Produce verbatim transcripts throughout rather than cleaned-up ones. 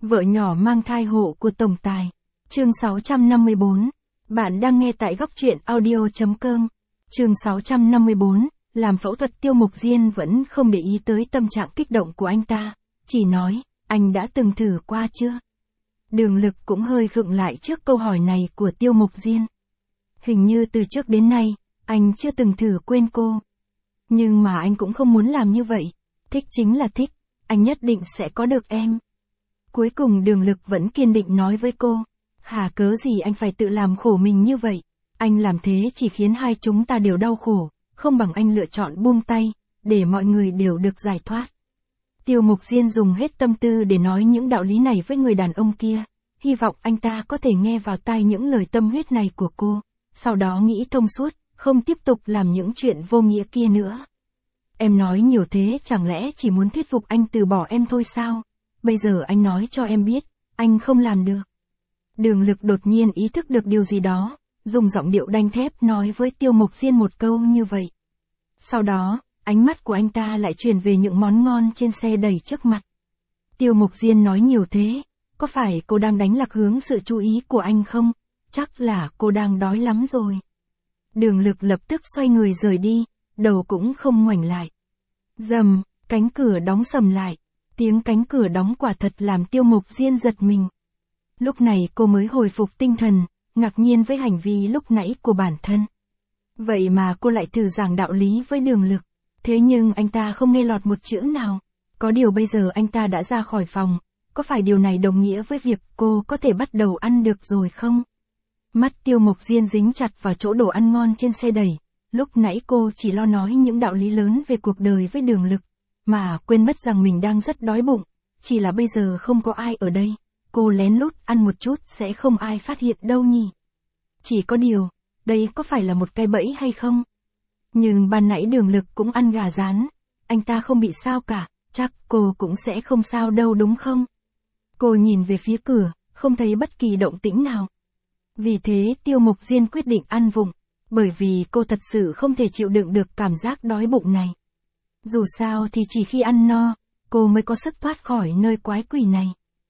Vợ nhỏ mang thai hộ của tổng tài. Chương sáu trăm năm mươi bốn. Bạn đang nghe tại góc truyện audio chấm com. Chương sáu trăm năm mươi bốn. Làm phẫu thuật. Tiêu Mục Diên vẫn không để ý tới tâm trạng kích động của anh ta, chỉ nói, anh đã từng thử qua chưa? Đường Lực cũng hơi khựng lại trước câu hỏi này của Tiêu Mục Diên. Hình như từ trước đến nay, anh chưa từng thử quên cô. Nhưng mà anh cũng không muốn làm như vậy. Thích chính là thích, anh nhất định sẽ có được em. Cuối cùng Đường Lực vẫn kiên định nói với cô, hà cớ gì anh phải tự làm khổ mình như vậy? Anh làm thế chỉ khiến hai chúng ta đều đau khổ, không bằng anh lựa chọn buông tay, để mọi người đều được giải thoát. Tiêu Mục Diên dùng hết tâm tư để nói những đạo lý này với người đàn ông kia, hy vọng anh ta có thể nghe vào tai những lời tâm huyết này của cô, sau đó nghĩ thông suốt, không tiếp tục làm những chuyện vô nghĩa kia nữa. Em nói nhiều thế chẳng lẽ chỉ muốn thuyết phục anh từ bỏ em thôi sao? Bây giờ anh nói cho em biết, anh không làm được. Đường Lực đột nhiên ý thức được điều gì đó, dùng giọng điệu đanh thép nói với Tiêu Mục Diên một câu như vậy. Sau đó, ánh mắt của anh ta lại chuyển về những món ngon trên xe đẩy trước mặt. Tiêu Mục Diên nói nhiều thế, có phải cô đang đánh lạc hướng sự chú ý của anh không? Chắc là cô đang đói lắm rồi. Đường Lực lập tức xoay người rời đi, đầu cũng không ngoảnh lại. Rầm, cánh cửa đóng sầm lại. Tiếng cánh cửa đóng quả thật làm Tiêu Mục Diên giật mình. Lúc này cô mới hồi phục tinh thần, ngạc nhiên với hành vi lúc nãy của bản thân. Vậy mà cô lại thử giảng đạo lý với Đường Lực. Thế nhưng anh ta không nghe lọt một chữ nào. Có điều bây giờ anh ta đã ra khỏi phòng. Có phải điều này đồng nghĩa với việc cô có thể bắt đầu ăn được rồi không? Mắt Tiêu Mục Diên dính chặt vào chỗ đồ ăn ngon trên xe đẩy. Lúc nãy cô chỉ lo nói những đạo lý lớn về cuộc đời với Đường Lực, mà quên mất rằng mình đang rất đói bụng. Chỉ là bây giờ không có ai ở đây. Cô lén lút ăn một chút sẽ không ai phát hiện đâu nhỉ. Chỉ có điều, đây có phải là một cái bẫy hay không? Nhưng ban nãy Đường Lực cũng ăn gà rán. Anh ta không bị sao cả, chắc cô cũng sẽ không sao đâu đúng không? Cô nhìn về phía cửa, không thấy bất kỳ động tĩnh nào. Vì thế Tiêu Mục Diên quyết định ăn vụng, bởi vì cô thật sự không thể chịu đựng được cảm giác đói bụng này. Dù sao thì chỉ khi ăn no, cô mới có sức thoát khỏi nơi quái quỷ này.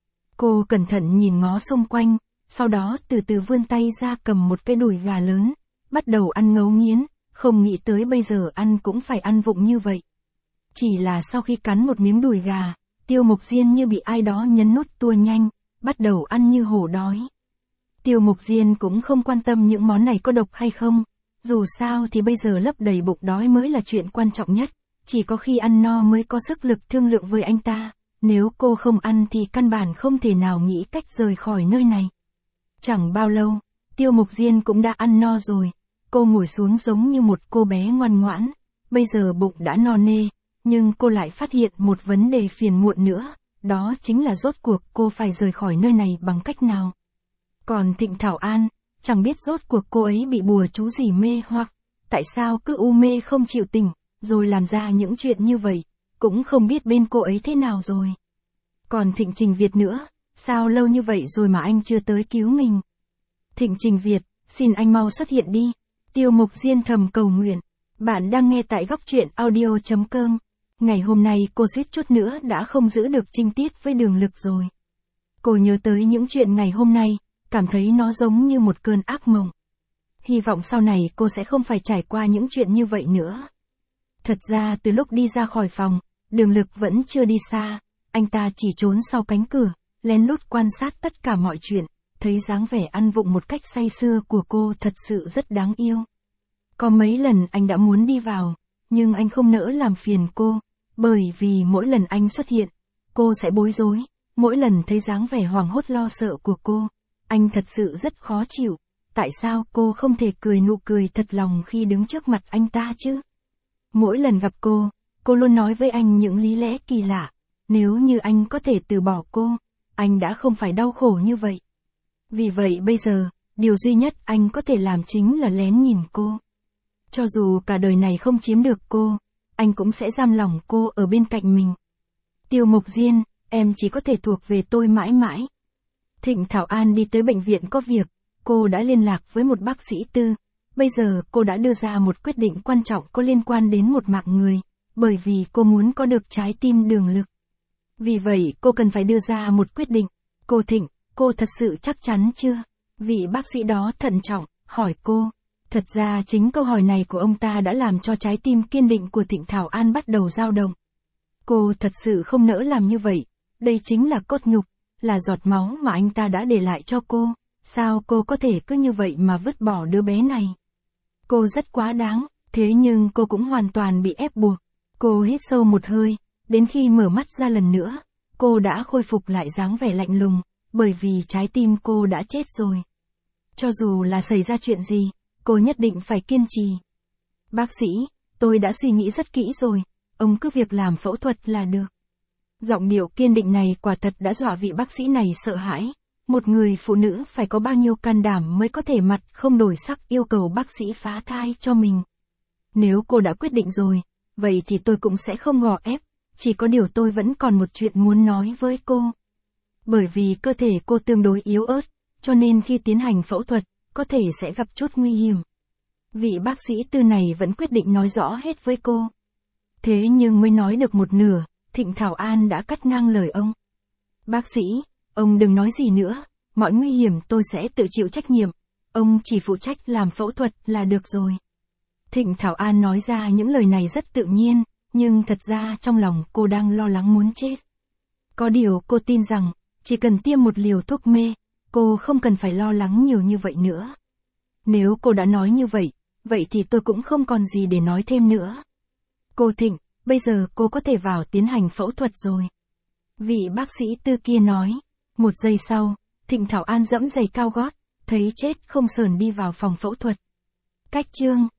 Cô cẩn thận nhìn ngó xung quanh, sau đó từ từ vươn tay ra cầm một cái đùi gà lớn, bắt đầu ăn ngấu nghiến, không nghĩ tới bây giờ ăn cũng phải ăn vụng như vậy. Chỉ là sau khi cắn một miếng đùi gà, Tiêu Mục Diên như bị ai đó nhấn nút tua nhanh, bắt đầu ăn như hổ đói. Tiêu Mục Diên cũng không quan tâm những món này có độc hay không, dù sao thì bây giờ lấp đầy bụng đói mới là chuyện quan trọng nhất, chỉ có khi ăn no mới có sức lực thương lượng với anh ta, nếu cô không ăn thì căn bản không thể nào nghĩ cách rời khỏi nơi này. Chẳng bao lâu, Tiêu Mục Diên cũng đã ăn no rồi, cô ngồi xuống giống như một cô bé ngoan ngoãn, bây giờ bụng đã no nê, nhưng cô lại phát hiện một vấn đề phiền muộn nữa, đó chính là rốt cuộc cô phải rời khỏi nơi này bằng cách nào. Còn Thịnh Thảo An, chẳng biết rốt cuộc cô ấy bị bùa chú gì mê hoặc, tại sao cứ u mê không chịu tỉnh, rồi làm ra những chuyện như vậy, cũng không biết bên cô ấy thế nào rồi. Còn Thịnh Trình Việt nữa, sao lâu như vậy rồi mà anh chưa tới cứu mình? Thịnh Trình Việt, xin anh mau xuất hiện đi. Tiêu Mục Diên thầm cầu nguyện. Bạn đang nghe tại góc truyện audio chấm com. Ngày hôm nay cô suýt chút nữa đã không giữ được trinh tiết với Đường Lực rồi. Cô nhớ tới những chuyện ngày hôm nay, cảm thấy nó giống như một cơn ác mộng. Hy vọng sau này cô sẽ không phải trải qua những chuyện như vậy nữa. Thật ra từ lúc đi ra khỏi phòng, Đường Lực vẫn chưa đi xa, anh ta chỉ trốn sau cánh cửa, lén lút quan sát tất cả mọi chuyện, thấy dáng vẻ ăn vụng một cách say sưa của cô thật sự rất đáng yêu. Có mấy lần anh đã muốn đi vào, nhưng anh không nỡ làm phiền cô, bởi vì mỗi lần anh xuất hiện, cô sẽ bối rối, mỗi lần thấy dáng vẻ hoảng hốt lo sợ của cô, anh thật sự rất khó chịu, tại sao cô không thể cười nụ cười thật lòng khi đứng trước mặt anh ta chứ? Mỗi lần gặp cô, cô luôn nói với anh những lý lẽ kỳ lạ, nếu như anh có thể từ bỏ cô, anh đã không phải đau khổ như vậy. Vì vậy bây giờ, điều duy nhất anh có thể làm chính là lén nhìn cô. Cho dù cả đời này không chiếm được cô, anh cũng sẽ giam lòng cô ở bên cạnh mình. Tiêu Mục Diên, em chỉ có thể thuộc về tôi mãi mãi. Thịnh Thảo An đi tới bệnh viện có việc, cô đã liên lạc với một bác sĩ tư. Bây giờ cô đã đưa ra một quyết định quan trọng có liên quan đến một mạng người, bởi vì cô muốn có được trái tim Đường Lực. Vì vậy cô cần phải đưa ra một quyết định, Cô Thịnh, cô thật sự chắc chắn chưa? Vị bác sĩ đó thận trọng, hỏi cô. Thật ra chính câu hỏi này của ông ta đã làm cho trái tim kiên định của Thịnh Thảo An bắt đầu dao động. Cô thật sự không nỡ làm như vậy. Đây chính là cốt nhục, là giọt máu mà anh ta đã để lại cho cô. Sao cô có thể cứ như vậy mà vứt bỏ đứa bé này? Cô rất quá đáng, thế nhưng cô cũng hoàn toàn bị ép buộc. Cô hít sâu một hơi, đến khi mở mắt ra lần nữa, cô đã khôi phục lại dáng vẻ lạnh lùng, bởi vì trái tim cô đã chết rồi. Cho dù là xảy ra chuyện gì, cô nhất định phải kiên trì. Bác sĩ, tôi đã suy nghĩ rất kỹ rồi, ông cứ việc làm phẫu thuật là được. Giọng điệu kiên định này quả thật đã dọa vị bác sĩ này sợ hãi. Một người phụ nữ phải có bao nhiêu can đảm mới có thể mặt không đổi sắc yêu cầu bác sĩ phá thai cho mình. Nếu cô đã quyết định rồi, vậy thì tôi cũng sẽ không gò ép, chỉ có điều tôi vẫn còn một chuyện muốn nói với cô. Bởi vì cơ thể cô tương đối yếu ớt, cho nên khi tiến hành phẫu thuật, có thể sẽ gặp chút nguy hiểm. Vị bác sĩ tư này vẫn quyết định nói rõ hết với cô. Thế nhưng mới nói được một nửa, Thịnh Thảo An đã cắt ngang lời ông. Bác sĩ, ông đừng nói gì nữa, mọi nguy hiểm tôi sẽ tự chịu trách nhiệm, ông chỉ phụ trách làm phẫu thuật là được rồi. Thịnh Thảo An nói ra những lời này rất tự nhiên, nhưng thật ra trong lòng cô đang lo lắng muốn chết. Có điều cô tin rằng, chỉ cần tiêm một liều thuốc mê, cô không cần phải lo lắng nhiều như vậy nữa. Nếu cô đã nói như vậy, vậy thì tôi cũng không còn gì để nói thêm nữa. Cô Thịnh, bây giờ cô có thể vào tiến hành phẫu thuật rồi. Vị bác sĩ tư kia nói. Một giây sau, Thịnh Thảo An dẫm giày cao gót, thấy chết không sờn đi vào phòng phẫu thuật. Cách chương